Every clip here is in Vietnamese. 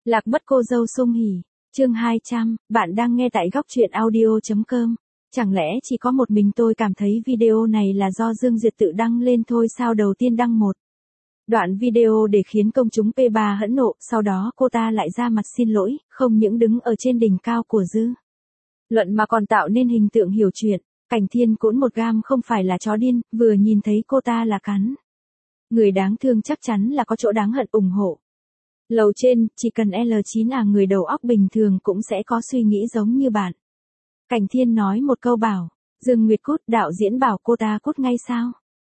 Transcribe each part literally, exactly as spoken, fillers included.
Lạc mất cô dâu sung hỉ. Chương hai trăm, bạn đang nghe tại góc truyện audio.com. Chẳng lẽ chỉ có một mình tôi cảm thấy video này là do Dương Duyệt tự đăng lên thôi sao? Đầu tiên đăng một đoạn video để khiến công chúng pê ba hẫn nộ, sau đó cô ta lại ra mặt xin lỗi, không những đứng ở trên đỉnh cao của dư luận mà còn tạo nên hình tượng hiểu chuyện. Cảnh Thiên cũng một gam không phải là chó điên, vừa nhìn thấy cô ta là cắn. Người đáng thương chắc chắn là có chỗ đáng hận ủng hộ. Lầu trên, chỉ cần L chín à, người đầu óc bình thường cũng sẽ có suy nghĩ giống như bạn. Cảnh Thiên nói một câu bảo, Dương Nguyệt cút, đạo diễn bảo cô ta cút ngay sao?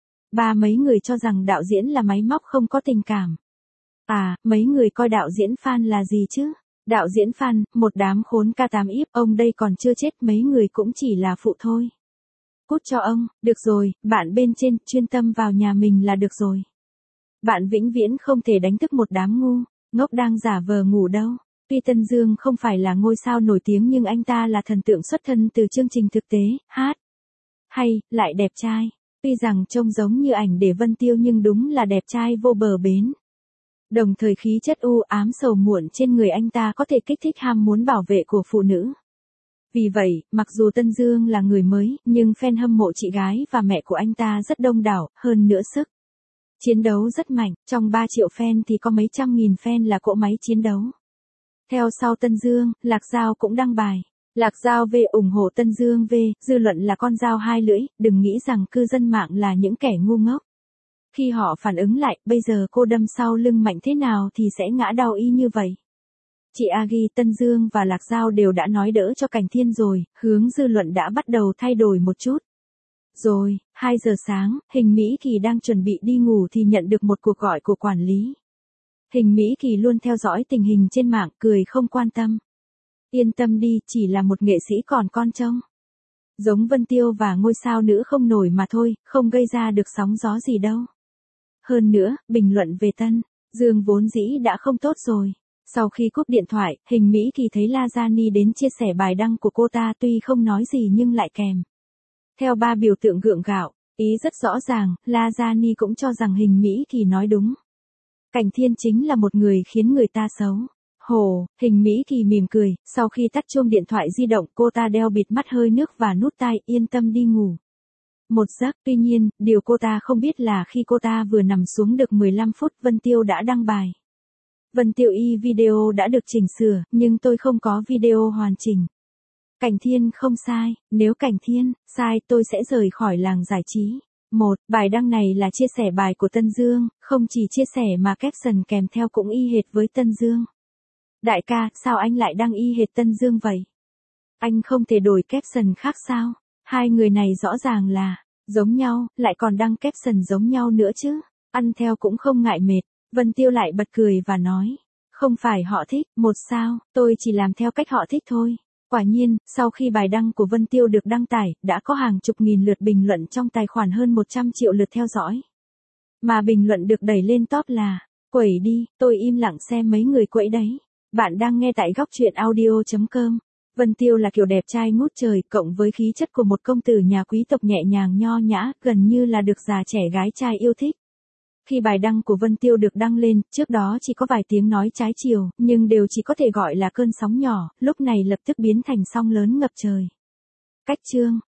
Ba mấy người cho rằng đạo diễn là máy móc không có tình cảm. À, mấy người coi đạo diễn fan là gì chứ? Đạo diễn fan, một đám khốn ca tám íp, ông đây còn chưa chết, mấy người cũng chỉ là phụ thôi. Cút cho ông, được rồi, bạn bên trên, chuyên tâm vào nhà mình là được rồi. Bạn vĩnh viễn không thể đánh thức một đám ngu, ngốc đang giả vờ ngủ đâu. Tuy Tân Dương không phải là ngôi sao nổi tiếng nhưng anh ta là thần tượng xuất thân từ chương trình thực tế, hát hay, lại đẹp trai. Tuy rằng trông giống như ảnh để Vân Tiêu nhưng đúng là đẹp trai vô bờ bến. Đồng thời khí chất u ám sầu muộn trên người anh ta có thể kích thích ham muốn bảo vệ của phụ nữ. Vì vậy, mặc dù Tân Dương là người mới, nhưng fan hâm mộ chị gái và mẹ của anh ta rất đông đảo, hơn nữa sức chiến đấu rất mạnh, trong ba triệu fan thì có mấy trăm nghìn fan là cỗ máy chiến đấu. Theo sau Tân Dương, Lạc Giao cũng đăng bài. Lạc Giao V ủng hộ Tân Dương V, dư luận là con dao hai lưỡi, đừng nghĩ rằng cư dân mạng là những kẻ ngu ngốc. Khi họ phản ứng lại, bây giờ cô đâm sau lưng mạnh thế nào thì sẽ ngã đau y như vậy. Chị Agi, Tân Dương và Lạc Giao đều đã nói đỡ cho Cảnh Thiên rồi, hướng dư luận đã bắt đầu thay đổi một chút. Rồi, hai giờ sáng, Hình Mỹ Kỳ đang chuẩn bị đi ngủ thì nhận được một cuộc gọi của quản lý. Hình Mỹ Kỳ luôn theo dõi tình hình trên mạng, cười không quan tâm. Yên tâm đi, chỉ là một nghệ sĩ còn con trông. Giống Vân Tiêu và ngôi sao nữ không nổi mà thôi, không gây ra được sóng gió gì đâu. Hơn nữa, bình luận về Tân Dương vốn dĩ đã không tốt rồi. Sau khi cúp điện thoại, Hình Mỹ Kỳ thấy Lajani đến chia sẻ bài đăng của cô ta, tuy không nói gì nhưng lại kèm theo ba biểu tượng gượng gạo, ý rất rõ ràng, Lajani cũng cho rằng Hình Mỹ Kỳ nói đúng. Cảnh Thiên chính là một người khiến người ta xấu. Hồ, Hình Mỹ Kỳ mỉm cười, sau khi tắt chuông điện thoại di động cô ta đeo bịt mắt hơi nước và nút tai, yên tâm đi ngủ. Một giấc, tuy nhiên, điều cô ta không biết là khi cô ta vừa nằm xuống được mười lăm phút, Vân Tiêu đã đăng bài. Vân Tiêu y video đã được chỉnh sửa, nhưng tôi không có video hoàn chỉnh. Cảnh Thiên không sai, nếu Cảnh Thiên sai tôi sẽ rời khỏi làng giải trí. Một, bài đăng này là chia sẻ bài của Tân Dương, không chỉ chia sẻ mà caption kèm theo cũng y hệt với Tân Dương. Đại ca, sao anh lại đăng y hệt Tân Dương vậy? Anh không thể đổi caption khác sao? Hai người này rõ ràng là giống nhau, lại còn đăng caption giống nhau nữa chứ. Ăn theo cũng không ngại mệt. Vân Tiêu lại bật cười và nói, không phải họ thích, một sao, tôi chỉ làm theo cách họ thích thôi. Quả nhiên, sau khi bài đăng của Vân Tiêu được đăng tải, đã có hàng chục nghìn lượt bình luận trong tài khoản hơn một trăm triệu lượt theo dõi. Mà bình luận được đẩy lên top là, quẩy đi, tôi im lặng xem mấy người quẩy đấy. Bạn đang nghe tại góc truyện audio.com. Vân Tiêu là kiểu đẹp trai ngút trời, cộng với khí chất của một công tử nhà quý tộc nhẹ nhàng nho nhã, gần như là được già trẻ gái trai yêu thích. Khi bài đăng của Vân Tiêu được đăng lên, trước đó chỉ có vài tiếng nói trái chiều, nhưng đều chỉ có thể gọi là cơn sóng nhỏ, lúc này lập tức biến thành sóng lớn ngập trời. Cách chương